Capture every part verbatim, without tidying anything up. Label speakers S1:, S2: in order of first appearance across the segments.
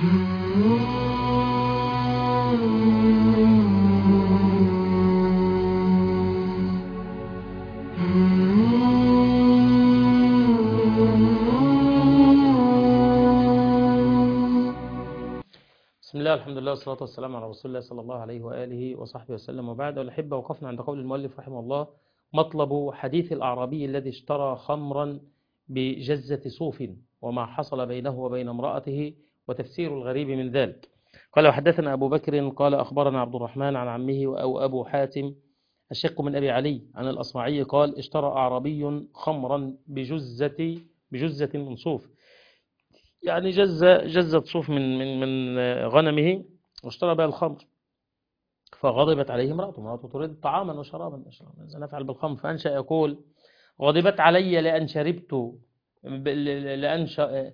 S1: بسم الله، الحمد لله، والصلاة والسلام على رسول الله صلى الله عليه وآله وصحبه وسلم، وبعد. والأحبة، وقفنا عند قول المؤلف رحمه الله: مطلب حديث الأعرابي الذي اشترى خمرا بجزة صوف، وما حصل بينه وبين امرأته، وتفسير الغريب من ذلك. قال: وحدثنا أبو بكر قال أخبرنا عبد الرحمن عن عمه أو أبو حاتم الشق من أبي علي عن الأصمعي قال: اشترى أعرابي خمرا بجزة بجزة من صوف، يعني جزة جزة صوف من من من غنمه، واشترى بها الخمر. فغضبت عليه امرأته امرأته تريد طعاما وشرابا، ماذا نفعل بالخمر؟ فأنشأ يقول: غضبت علي لأن شربت لأن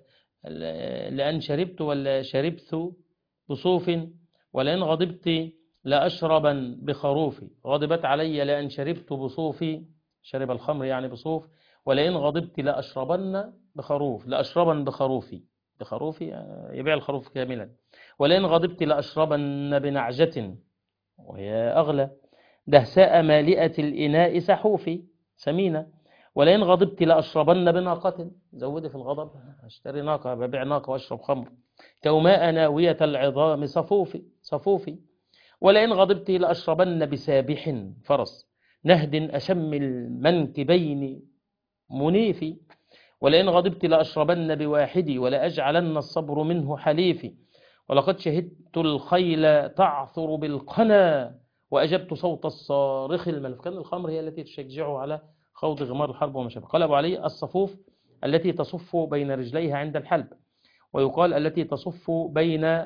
S1: لأن شربت ولا شربت بصوف، ولئن غضبت لأشربا بخروفي. غضبت علي لأن شربت بصوفي، شرب الخمر يعني بصوف، ولئن غضبت لأشربن بخروف، لأشربا بخروفي، بخروفي يبيع الخروف كاملا. ولئن غضبت لأشربن بنعجة، وهي أغلى، دهساء مالئة الإناء سحوفي، سمينة. ولئن غضبت لأشربن بناقة، زودي في الغضب، اشتري ناقة، ببيع ناقة واشرب خمر. كوماء ناوية العظام صفوفي صفوفي. ولئن غضبت لأشربن بسابح، فرس، نهد أشم المنكبين منيفي. ولئن غضبت لأشربن بواحدي، ولأجعلن الصبر منه حليفي. ولقد شهدت الخيل تعثر بالقنا، وأجبت صوت الصارخ الملف. كان الخمر هي التي تشجعه على خوض غمار الحرب وما شابه. قال أبو علي: الصفوف التي تصف بين رجليها عند الحلب، ويقال التي تصف بين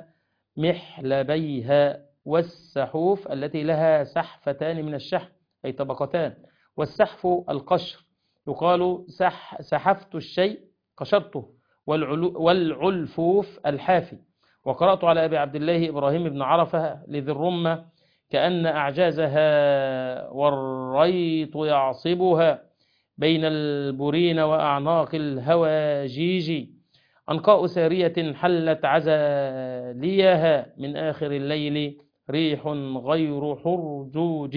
S1: محلبيها. والسحوف التي لها سحفتان من الشحم، أي طبقتان. والسحف القشر، يقال سح سحفت الشيء قشرته. والعلفوف الحافي. وقرأت على أبي عبد الله إبراهيم بن عرفة لذي الرمة: كأن أعجازها والريط يعصبها بين البرين وأعناق الهواجيج. أنقاء سارية حلت عزاليها من آخر الليل، ريح غير حرجوج.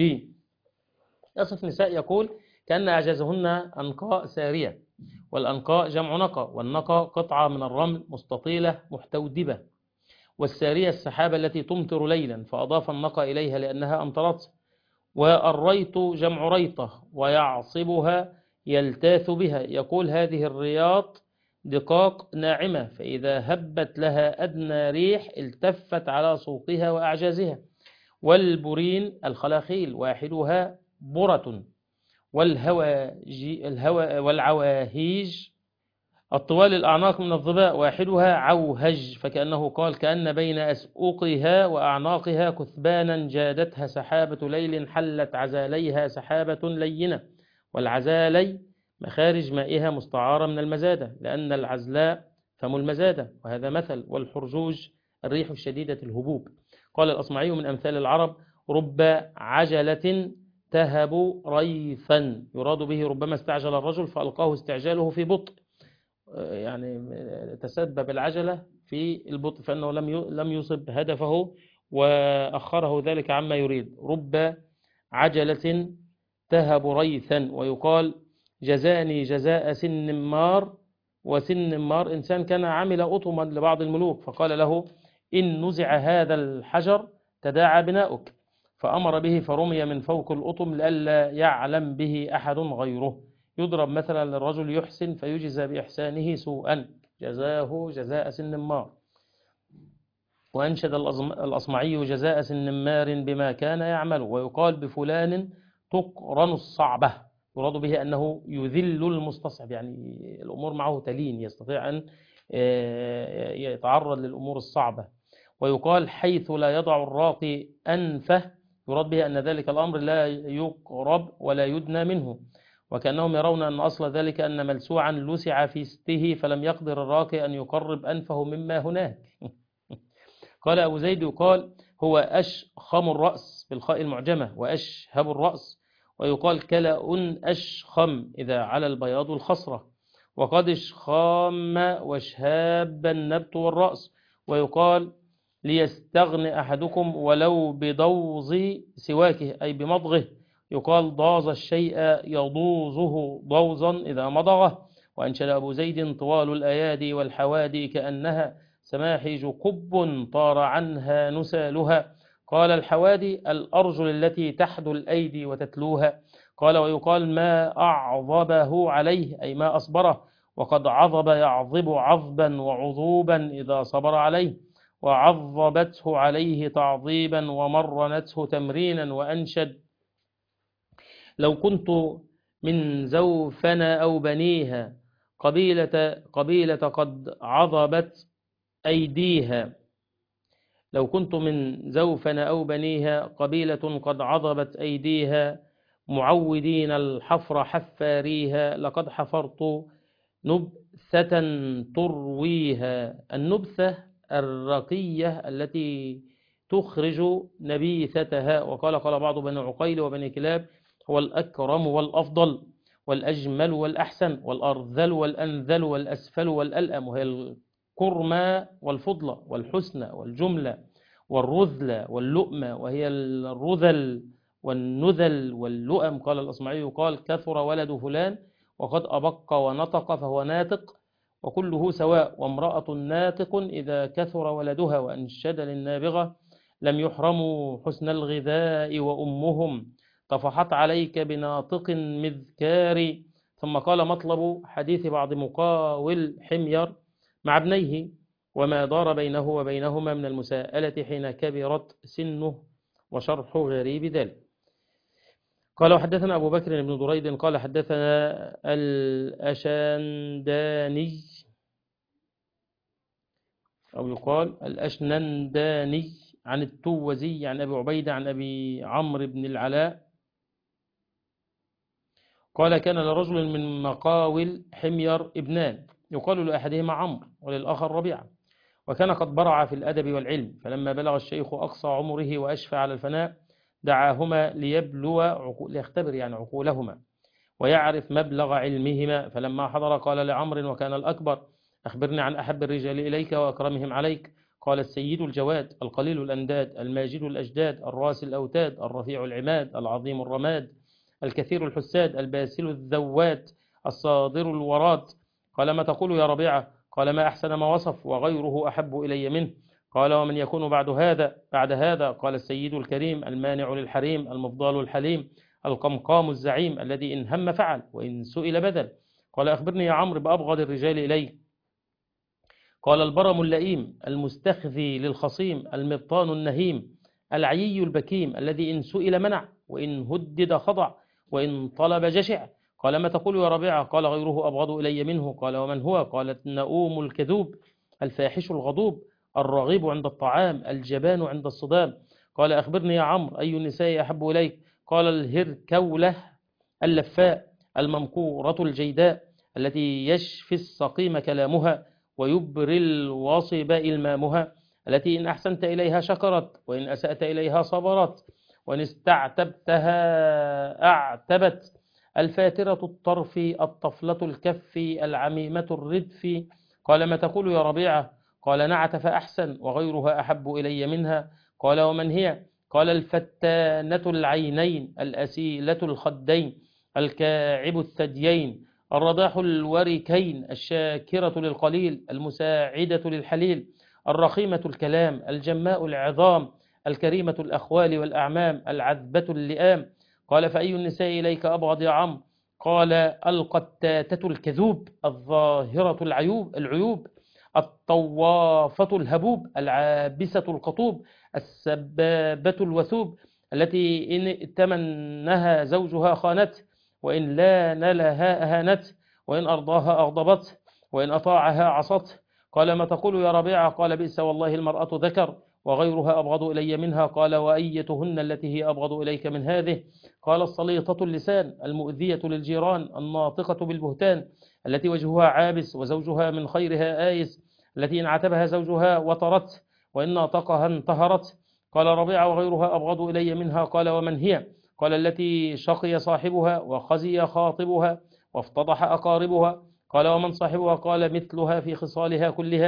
S1: يصف نساء يقول: كأن أعجازهن أنقاء سارية. والأنقاء جمع نقى، والنقى قطعة من الرمل مستطيلة محتودبة. والسارية السحابة التي تمطر ليلا، فأضاف النقى إليها لأنها أمطرت. والريط جمع ريطة، ويعصبها يلتاث بها. يقول: هذه الرياط دقاق ناعمة، فإذا هبت لها أدنى ريح التفت على سوقها وأعجازها. والبرين الخلاخيل، واحدها برة. والهواجي الهوا والعواهيج الطوال الأعناق من الظباء، واحدها عوهج. فكأنه قال: كأن بين أسؤقها وأعناقها كثبانا جادتها سحابة ليل، حلت عزاليها سحابة لينة. والعزالي مخارج مائها مستعارة من المزادة، لأن العزلاء فم المزادة، وهذا مثل. والحرجوج الريح الشديدة الهبوب. قال الأصمعي: من أمثال العرب: رب عجلة تهب ريثا، يراد به ربما استعجل الرجل فألقاه استعجاله في بطء، يعني تسبب العجلة في البطء، فإنه لم لم يصب هدفه وأخره ذلك عما يريد. رب عجلة تهب ريثا. ويقال: جزاني جزاء سن مار. وسن مار إنسان كان عمل أطما لبعض الملوك، فقال له: إن نزع هذا الحجر تداعى بناؤك، فأمر به فرمي من فوق الأطم لئلا يعلم به أحد غيره. يضرب مثلا للرجل يحسن فيجزى بإحسانه سوءا، جزاه جزاء سن مار. وأنشد الأصمعي: جزاء سن مار بما كان يعمل. ويقال: بفلان تقرن الصعبة، يراد به أنه يذل المستصعب، يعني الأمور معه تلين، يستطيع أن يتعرض للأمور الصعبة. ويقال: حيث لا يضع الراقي أنفه، يراد به أن ذلك الأمر لا يقرب ولا يدنى منه. وكأنهم يرون أن أصل ذلك أن ملسوعا لسع في سته، فلم يقدر الراقي أن يقرب أنفه مما هناك. قال أبو زيد: يقال: هو أشخم الرأس بالخاء المعجمة، وأشهب الرأس. ويقال: كلأ أشخم إذا على البياض الخصرة. وقد اشخام وشهاب النبت والرأس. ويقال ليستغن أحدكم ولو بدوز سواكه أي بمضغه. يقال ضاز الشيء يضوزه ضوزا إذا مضغه. وأنشد أبو زيد طوال الأيادي والحوادي كأنها سماحج قب طار عنها نسالها. قال الحوادي الأرجل التي تحدو الأيدي وتتلوها. قال ويقال ما أعظبه عليه أي ما أصبره، وقد عظب يعظب عظبا وعظوبا إذا صبر عليه، وعظبته عليه تعظيبا ومرنته تمرينا. وأنشد لو كنت من زوفنا أو بنيها قبيلة, قبيلة قد عظبت أيديها. لو كنت من زوفنا أو بنيها قبيلة قد عظبت أيديها معودين الحفر حفاريها. لقد حفرت نبثة ترويها. النبثة الرقية التي تخرج نبيثتها. وقال قال بعض بني عقيل وبني كلاب هو الأكرم والأفضل والأجمل والأحسن والأرذل والأنذل والأسفل والألأم، وهي الكرمى والفضلة والحسنى والجملة والرذل واللؤمة، وهي الرذل والنذل واللؤم. قال الأصمعي قال كثر ولد فلان وقد أبق ونطق فهو ناتق وكله سواء، وامرأة ناتق إذا كثر ولدها. وأنشد للنابغة لم يحرموا حسن الغذاء وأمهم طفحت عليك بناطق مذكار. ثم قال مطلب حديث بعض مقاول حمير مع ابنيه وما دار بينه وبينهما من المساءلة حين كبرت سنه وشرح غريب ذلك. قال وحدثنا أبو بكر بن دريد قال حدثنا الأشنداني أو يقال الأشننداني عن التوزي عن أبي عبيدة عن أبي عمرو بن العلاء قال كان لرجل من مقاول حمير ابنان يقال لأحدهما عمرو وللآخر ربيعة، وكان قد برع في الأدب والعلم، فلما بلغ الشيخ أقصى عمره وأشفى على الفناء دعاهما ليبلو عقول ليختبر يعني عقولهما ويعرف مبلغ علمهما. فلما حضر قال لعمرو وكان الأكبر أخبرني عن أحب الرجال إليك وأكرمهم عليك. قال السيد الجواد القليل الأنداد الماجد الأجداد الراسي الأوتاد الرفيع العماد العظيم الرماد الكثير الحساد الباسل الذوات الصادر الوراد. قال ما تقول يا ربيعة؟ قال ما أحسن ما وصف وغيره أحب إلي منه. قال ومن يكون بعد هذا بعد هذا؟ قال السيد الكريم المانع للحريم المفضال الحليم القمقام الزعيم الذي إن هم فعل وإن سئل بذل. قال أخبرني يا عمرو بأبغض الرجال إليك. قال البرم اللئيم المستخذي للخصيم المبطان النهيم العيي البكيم الذي إن سئل منع وإن هدد خضع وإن طلب جشع. قال ما تقول يا ربيعة؟ قال غيره أبغض إلي منه. قال ومن هو؟ قال النؤوم الكذوب الفاحش الغضوب الرغيب عند الطعام الجبان عند الصدام. قال أخبرني يا عمرو أي النساء أحب إليك؟ قال الهركولة اللفاء الممقورة الجيداء التي يشفي السقيم كلامها ويبري الواصب إلمامها التي إن أحسنت إليها شكرت وإن أسأت إليها صبرت وإن استعتبتها أعتبت الفاترة الطرف الطفلة الكف العميمة الردف. قال ما تقول يا ربيعة؟ قال نعت فأحسن وغيرها أحب إلي منها. قال ومن هي؟ قال الفتانة العينين الأسيلة الخدين الكاعب الثديين الرضاح الوركين الشاكرة للقليل المساعدة للحليل الرخيمة الكلام الجماء العظام الكريمة الأخوال والأعمام العذبة اللئام. قال فأي النساء إليك أبغض يا عمرو؟ قال القتاتة الكذوب الظاهرة العيوب العيوب الطوافة الهبوب العابسة القطوب السبابة الوثوب التي إن ائتمنها زوجها خانته وإن لان لها أهانته وإن أرضاها أغضبته وإن أطاعها عصته. قال ما تقول يا ربيعة؟ قال بئس والله المرأة ذكر وغيرها أبغض إلي منها. قال وأيتهن التي هي أبغض إليك من هذه؟ قال الصليطة اللسان المؤذية للجيران الناطقة بالبهتان التي وجهها عابس وزوجها من خيرها آيس التي إن عتبها زوجها وطرت وإن ناطقها انتهرت. قال ربيعة وغيرها أبغض إلي منها. قال ومن هي؟ قال التي شقي صاحبها وخزي خاطبها وافتضح أقاربها. قال ومن صاحبها؟ قال مثلها في خصالها كلها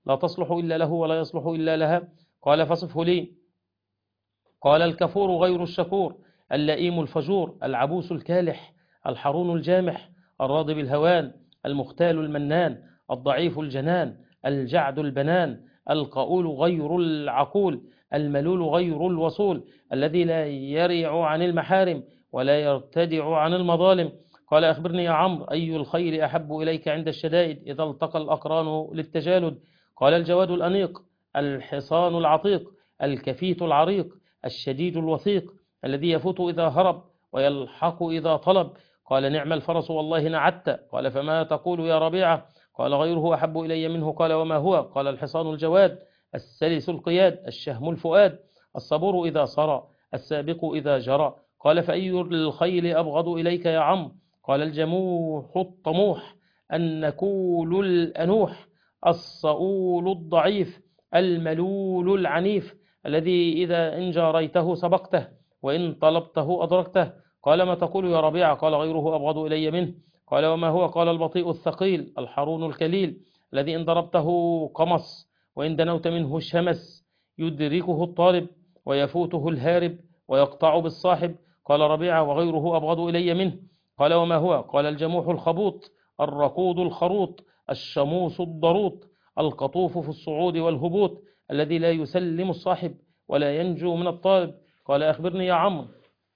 S1: لا تصلح إلا له ولا يصلح إلا لها. قال فصفه لي. قال الكفور غير الشكور، اللئيم الفجور، العبوس الكالح، الحرون الجامح، الراضي بالهوان، المختال المنان، الضعيف الجنان، الجعد البنان، القؤول غير العقول، الملول غير الوصول، الذي لا يرع عن المحارم ولا يرتدع عن المظالم. قال أخبرني يا عمرو، أي الخيل أحب إليك عند الشدائد إذا التقى الأقران للتجالد؟ قال الجواد الأنيق، الحصان العتيق، الكفيت العريق، الشديد الوثيق، الذي يفوت إذا هرب ويلحق إذا طلب. قال نعم الفرس والله نعدت. قال فما تقول يا ربيعة؟ قال غيره أحب إلي منه. قال وما هو؟ قال الحصان الجواد، السلس القياد، الشهم الفؤاد، الصبور إذا صرى، السابق إذا جرى. قال فأي الخيل أبغض إليك يا عمرو؟ قال الجموح الطموح، النكول الأنوح، الصؤول الضعيف، الملول العنيف، الذي إذا إن جاريته سبقته وإن طلبته أدركته. قال ما تقول يا ربيعة؟ قال غيره أبغض إلي منه. قال وما هو؟ قال البطيء الثقيل، الحرون الكليل، الذي إن ضربته قمص وإن دنوت منه شمس، يدركه الطالب ويفوته الهارب ويقطع بالصاحب. قال ربيعة وغيره أبغض إلي منه. قال وما هو؟ قال الجموح الخبوط، الرقود الخروط، الشموس الضروط، القطوف في الصعود والهبوط، الذي لا يسلم الصاحب ولا ينجو من الطالب. قال أخبرني يا عمرو،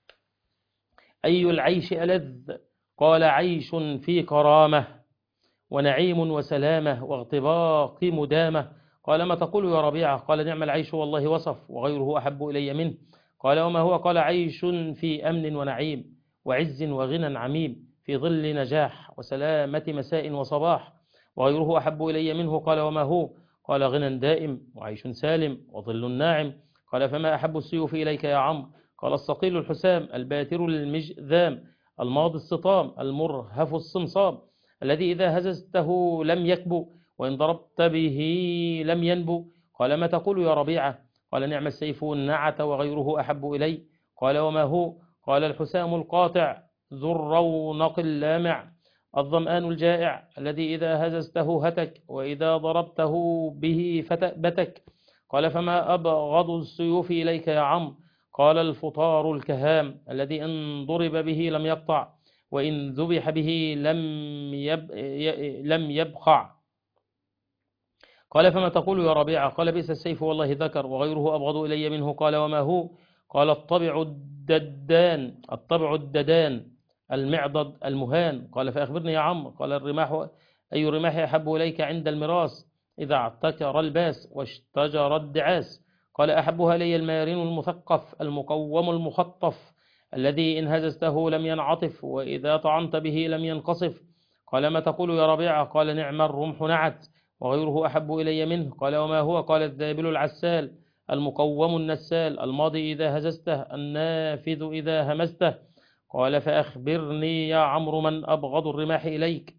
S1: أي العيش ألذ؟ قال عيش في كرامة ونعيم وسلامة واغتباق مدامة. قال ما تقول يا ربيعة؟ قال نعم العيش والله وصف وغيره أحب إلي منه. قال وما هو؟ قال عيش في أمن ونعيم وعز وغنى عميم، في ظل نجاح وسلامة مساء وصباح، وغيره أحب إلي منه. قال وما هو؟ قال غنى دائم وعيش سالم وظل ناعم. قال فما أحب السيوف إليك يا عمرو؟ قال الصقيل الحسام، الباتر المجذام، الماضي السطام، المرهف الصمصام، الذي إذا هززته لم يكبو وإن ضربت به لم ينبو. قال ما تقول يا ربيعة؟ قال نعم السيف النعت وغيره أحب إلي. قال وما هو؟ قال الحسام القاطع، ذو الرونق اللامع، الظمآن الجائع، الذي إذا هززته هتك وإذا ضربته به بتك. قال فما أبغض السيوف إليك يا عمرو؟ قال الفطار الكهام، الذي إن ضرب به لم يقطع وإن ذبح به لم يب لم يبقع. قال فما تقول يا ربيعة؟ قال بئس السيف والله ذكر وغيره أبغض إلي منه. قال وما هو؟ قال الطبع الددان، الطبع الددان، المعضد المهان. قال فأخبرني يا عمرو. قال الرماح، أي الرماح أحب إليك عند المراس إذا اعتكر الباس واشتجر الدعاس؟ قال أحبها لي المارين المثقف المقوم المخطف، الذي إن هززته لم ينعطف وإذا طعنت به لم ينقصف. قال ما تقول يا ربيعة؟ قال نعم الرمح نعت وغيره أحب إلي منه. قال وما هو؟ قال الذابل العسال، المقوم النسال، الماضي إذا هززته، النافذ إذا همزته. قال فأخبرني يا عمرو من أبغض الرماح إليك؟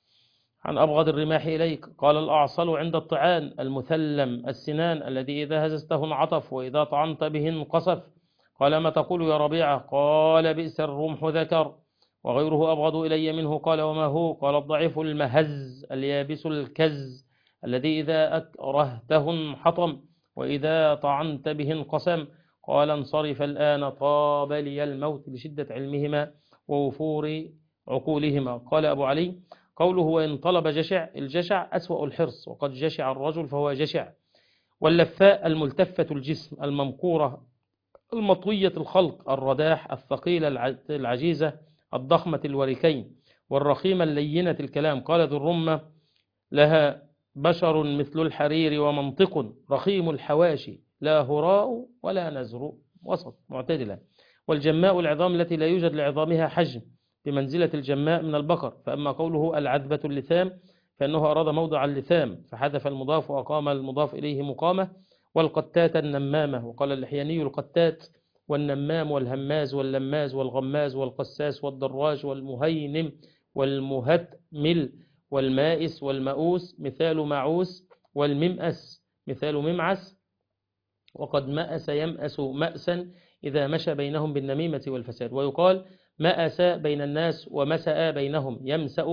S1: عن أبغض الرماح إليك. قال الأعصل عند الطعان، المثلم السنان، الذي إذا هززته انعطف وإذا طعنت به انقصف. قال ما تقول يا ربيعة؟ قال بئس الرمح ذكر وغيره أبغض إلي منه. قال وما هو؟ قال الضعيف المهز، اليابس الكز، الذي إذا أكرهته انحطم وإذا طعنت به انقسم. قال انصرف الآن طاب لي الموت لشدة علمهما ووفور عقولهما. قال أبو علي قوله وإن طلب جشع، الجشع أسوأ الحرص، وقد جشع الرجل فهو جشع. واللفاء الملتفة الجسم، الممقورة المطوية الخلق، الرداح الثقيلة العجيزة الضخمة الوركين، والرخيمة اللينة الكلام. قال ذو الرمة لها بشر مثل الحرير ومنطق، رخيم الحواشي، لا هراء ولا نزر، وسط معتدلة. والجماء العظام التي لا يوجد لعظامها حجم، بمنزلة الجماء من البقر. فأما قوله العذبة اللثام فإنه أراد موضع اللثام فحذف المضاف وأقام المضاف إليه مقامة. والقتات النمامة، وقال اللحياني القتات والنمام والهماز واللماز والغماز والقساس والدراج والمهينم والمهتمل والمائس والمؤوس مثال معوس، والممأس مثال ممعس. وقد مأس يمأس مأسا إذا مشى بينهم بالنميمة والفساد. ويقال مأس بين الناس ومسأ بينهم، يمسأ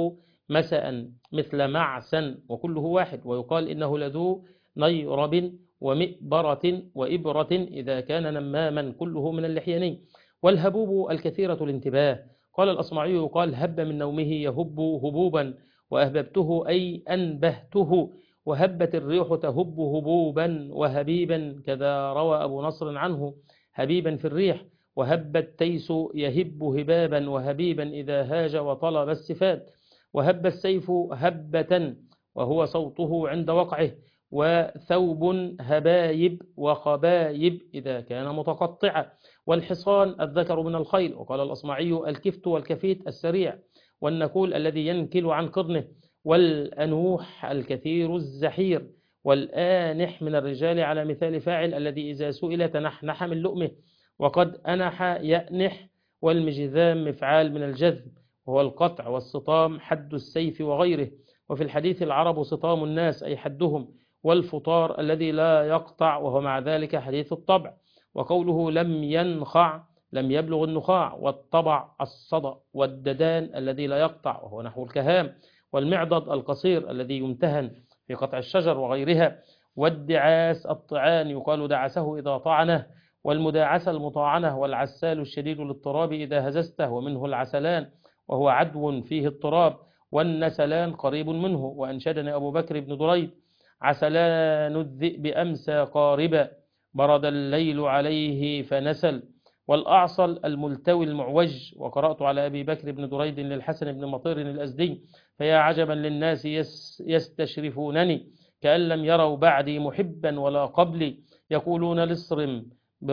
S1: مسأ مثل معسا وكله واحد، ويقال إنه لذو نيرب ومئبرة وإبرة إذا كان نماما كله من اللحيانين. والهبوب الكثيرة الانتباه. قال الأصمعي يقال هب من نومه يهب هبوبا، وأهببته أي أنبهته، وهبت الريح تهب هبوبا وهبيبا، كذا روى أبو نصر عنه هبيبا في الريح. وهب التيس يهب هبابا وهبيبا إذا هاج وطلب السفاد. وهب السيف هبة وهو صوته عند وقعه. وثوب هبايب وخبايب إذا كان متقطعا. والحصان الذكر من الخيل. وقال الأصمعي الكفت والكفيت السريع، والنكول الذي ينكل عن قرنه. والأنوح الكثير الزحير. والآنح من الرجال على مثال فاعل الذي إذا سئل تنحنح من لؤمه. وقد أنح يأنح. والمجذام مفعال من الجذب، وهو القطع والسطام حد السيف وغيره. وفي الحديث العرب سطام الناس أي حدهم. والفطار الذي لا يقطع، وهو مع ذلك حديث الطبع. وقوله لم ينخع لم يبلغ النخاع. والطبع الصدأ. والددان الذي لا يقطع، وهو نحو الكهام. والمعضد القصير الذي يمتهن في قطع الشجر وغيرها. والدعاس الطعان يقال دعسه إذا طعنه. والمداعسة المطاعنة. والعسال الشديد الاضطراب إذا هزسته، ومنه العسلان وهو عدو فيه اضطراب. والنسلان قريب منه. وأنشدني أبو بكر بن دريد عسلان الذئب أمسى قاربا، برد الليل عليه فنسل. والأعصل الملتوي المعوج. وقرأت على أبي بكر بن دريد للحسن بن مطير الأزدي فيا عجبا للناس يستشرفونني كأن لم يروا بعدي محبا ولا قبلي، يقولون لصرم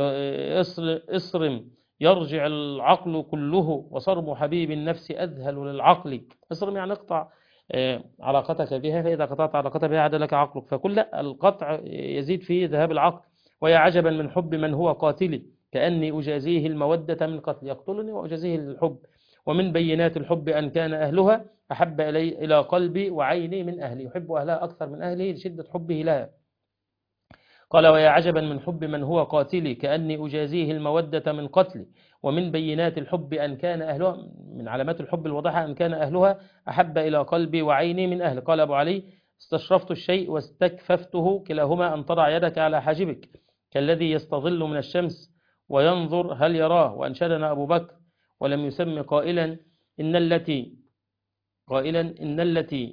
S1: اصرم يرجع العقل كله، وصرم حبيب النفس أذهل للعقل. اصرم يعني اقطع علاقتك بها، فإذا قطعت علاقتك بها عاد لك عقلك. فكل القطع يزيد فيه ذهاب العقل. ويا عجبا من حب من هو قاتلي كأني أجازيه المودة من قتل، يقتلني وأجازيه الحب. ومن بينات الحب أن كان أهلها أحب إلي إلى قلبي وعيني من أهلي، يحب أهلها أكثر من أهله لشدة حبه لها. قال ويا عجبا من حب من هو قاتلي كأني أجازيه المودة من قتلي. ومن بينات الحب أن كان أهلها، من علامات الحب الواضحة أن كان أهلها أحب إلى قلبي وعيني من أهل. قال أبو علي استشرفت الشيء واستكففته، كلاهما أن تضع يدك على حاجبك كالذي يستظل من الشمس وينظر هل يراه. وأنشدنا أبو بكر ولم يسم قائلا إن التي قائلا إن التي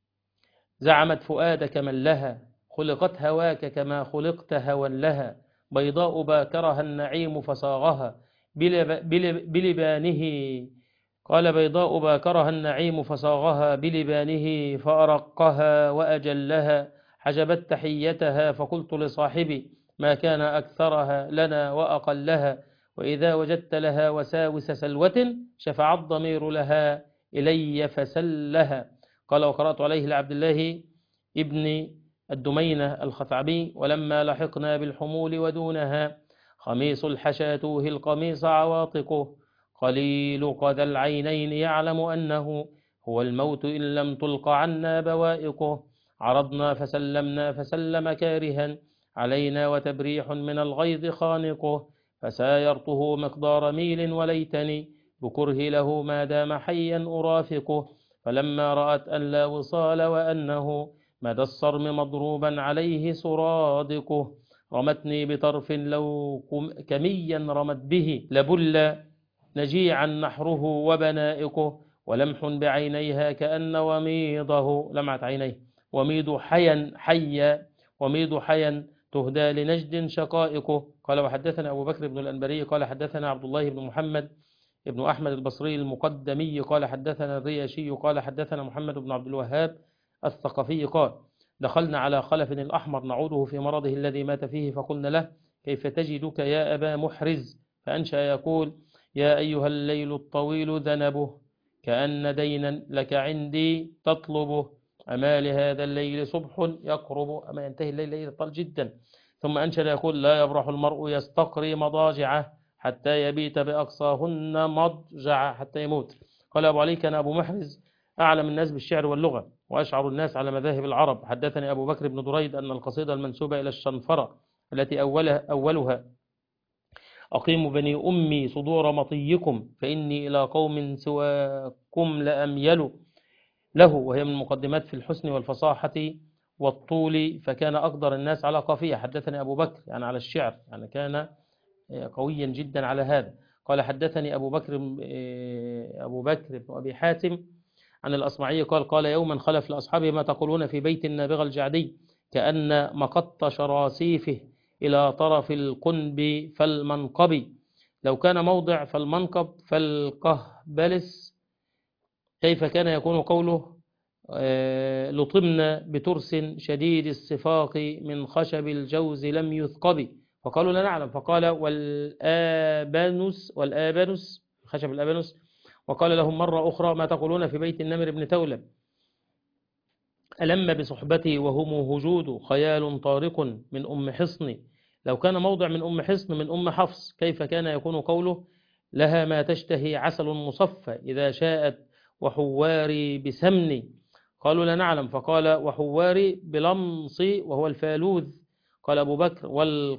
S1: زعمت فؤادك من لها، خلقت هواك كما خلقت هوى لها، بيضاء باكرها النعيم فصاغها بلب بلب بلبانه. قال بيضاء باكرها النعيم فصاغها بلبانه فأرقها وأجلها، حجبت تحيتها فقلت لصاحبي ما كان أكثرها لنا وأقلها، وإذا وجدت لها وساوس سلوة شفع الضمير لها إلي فسلها. قال وقرأت عليه لعبد الله ابن الدمينة الخثعبي ولما لحقنا بالحمول ودونها خميس الحشاتوه القميص عواطقه، قليل قد العينين يعلم أنه هو الموت إن لم تلق عنا بوائقه، عرضنا فسلمنا فسلم كارها علينا وتبريح من الغيظ خانقه، فسايرته مقدار ميل وليتني بكره له ما دام حيا أرافقه، فلما رأت أن لا وصال وأنه مدى الصرم مضروبا عليه سرادقه، رمتني بطرف لو كميا رمت به لبل نجيعا نحره وبنائقه، ولمح بعينيها كأن وميضه لمعت عينيه وميض حيا حيا وميض حيا تهدى لنجد شقائقه. قال وحدثنا أبو بكر بن الأنبري قال حدثنا عبد الله بن محمد ابن أحمد البصري المقدمي قال حدثنا الرياشي قال حدثنا محمد بن عبد الوهاب الثقفي قال دخلنا على خلف الأحمر نعوده في مرضه الذي مات فيه، فقلنا له كيف تجدك يا أبا محرز؟ فأنشأ يقول يا أيها الليل الطويل ذنبه كأن دينا لك عندي تطلبه، أما لهذا الليل صبح يقرب، أما ينتهي الليل ليل طال جدا. ثم أنشأ يقول لا يبرح المرء يستقري مضاجعه حتى يبيت بأقصاهن مضجع حتى يموت. قال أبو علي كان أبو محرز أعلم الناس بالشعر واللغة وأشعر الناس على مذاهب العرب. حدثني أبو بكر بن دريد أن القصيدة المنسوبة إلى الشنفرة التي أولها, أولها أقيم بني أمي صدور مطيكم فإني إلى قوم سواكم لأميل، له، وهي من المقدمات في الحسن والفصاحة والطول، فكان أقدر الناس على قافية. حدثني أبو بكر يعني على الشعر، يعني كان قويا جدا على هذا. قال حدثني أبو بكر أبو بكر بن أبي حاتم عن الأصمعي قال قال يوما خلف لأصحابه ما تقولون في بيت النابغة الجعدي كأن مقط شراسيفه إلى طرف القنب فالمنقب، لو كان موضع فالمنقب فالقهبلس، كيف كان يكون قوله آه، لطمنا بترس شديد الصفاق من خشب الجوز لم يثقب، فقالوا لا نعلم، فقال والآبانس والآبانس خشب الآبانس، وقال لهم مرة أخرى ما تقولون في بيت النمر بن تولب ألم بصحبتي وهم هجود خيال طارق من أم حصن، لو كان موضع من أم حصن من أم حفص كيف كان يكون قوله لها ما تشتهي عسل مصفى إذا شاءت وحواري بسمني، قالوا لا نعلم، فقال وحواري بلمص وهو الفالوذ، قال أبو بكر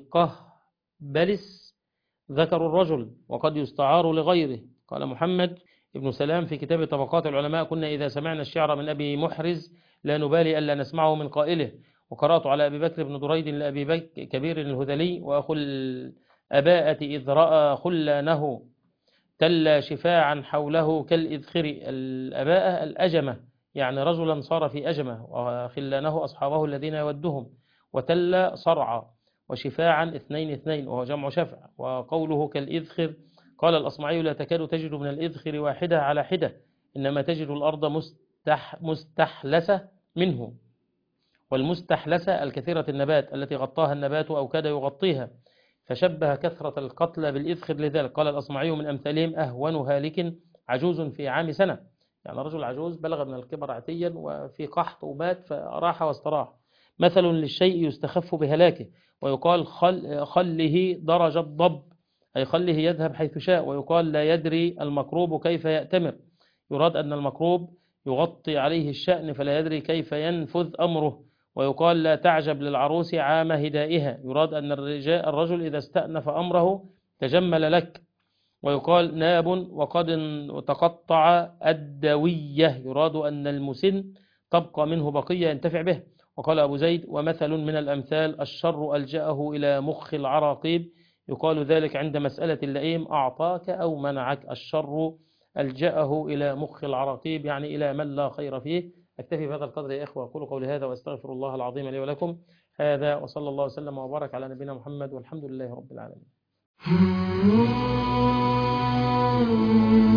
S1: والقهبلس ذكر الرجل وقد يستعار لغيره. قال محمد ابن سلام في كتاب طبقات العلماء كنا إذا سمعنا الشعر من أبي محرز لا نبالي ألا نسمعه من قائله، وقرأت على أبي بكر بن دريد لأبي بكر كبير الهذلي وأخو الأباءة إذ رأى خلانه تلا شفاعا حوله كالإذخر، الأباءة الأجمة يعني رجلا صار في أجمة، وخلانه أصحابه الذين يودهم، وتلا صرعا، وشفاعا اثنين اثنين وهو جمع شفع، وقوله كالإذخر قال الأصمعي لا تكاد تجد من الإذخر واحدة على حدة، إنما تجد الأرض مستح مستحلسة منه، والمستحلسة الكثيرة النبات التي غطاها النبات أو كاد يغطيها، فشبه كثرة القتل بالإذخر لذلك. قال الأصمعي من أمثالهم أهون هالك عجوز في عام سنة، يعني رجل عجوز بلغ من الكبر عتيا وفي قحط ومات فراح واستراح، مثل للشيء يستخف بهلاكه، ويقال خل خله درج الضب أي خله يذهب حيث شاء، ويقال لا يدري المكروب كيف يأتمر، يراد أن المكروب يغطي عليه الشأن فلا يدري كيف ينفذ أمره، ويقال لا تعجب للعروس عام هدائها، يراد أن الرجال الرجل إذا استأنف أمره تجمل لك، ويقال ناب وقد تقطع الدوية، يراد أن المسن تبقى منه بقية ينتفع به. وقال أبو زيد ومثل من الأمثال الشر ألجأه إلى مخ العراقيب، يقال ذلك عند مسألة اللئيم أعطاك أو منعك، الشر ألجأه إلى مخ العراقيب يعني إلى من لا خير فيه. أكتفي بهذا القدر يا إخوة، أقول قولي هذا وأستغفر الله العظيم لي ولكم هذا، وصلى الله وسلم وبارك على نبينا محمد والحمد لله رب العالمين.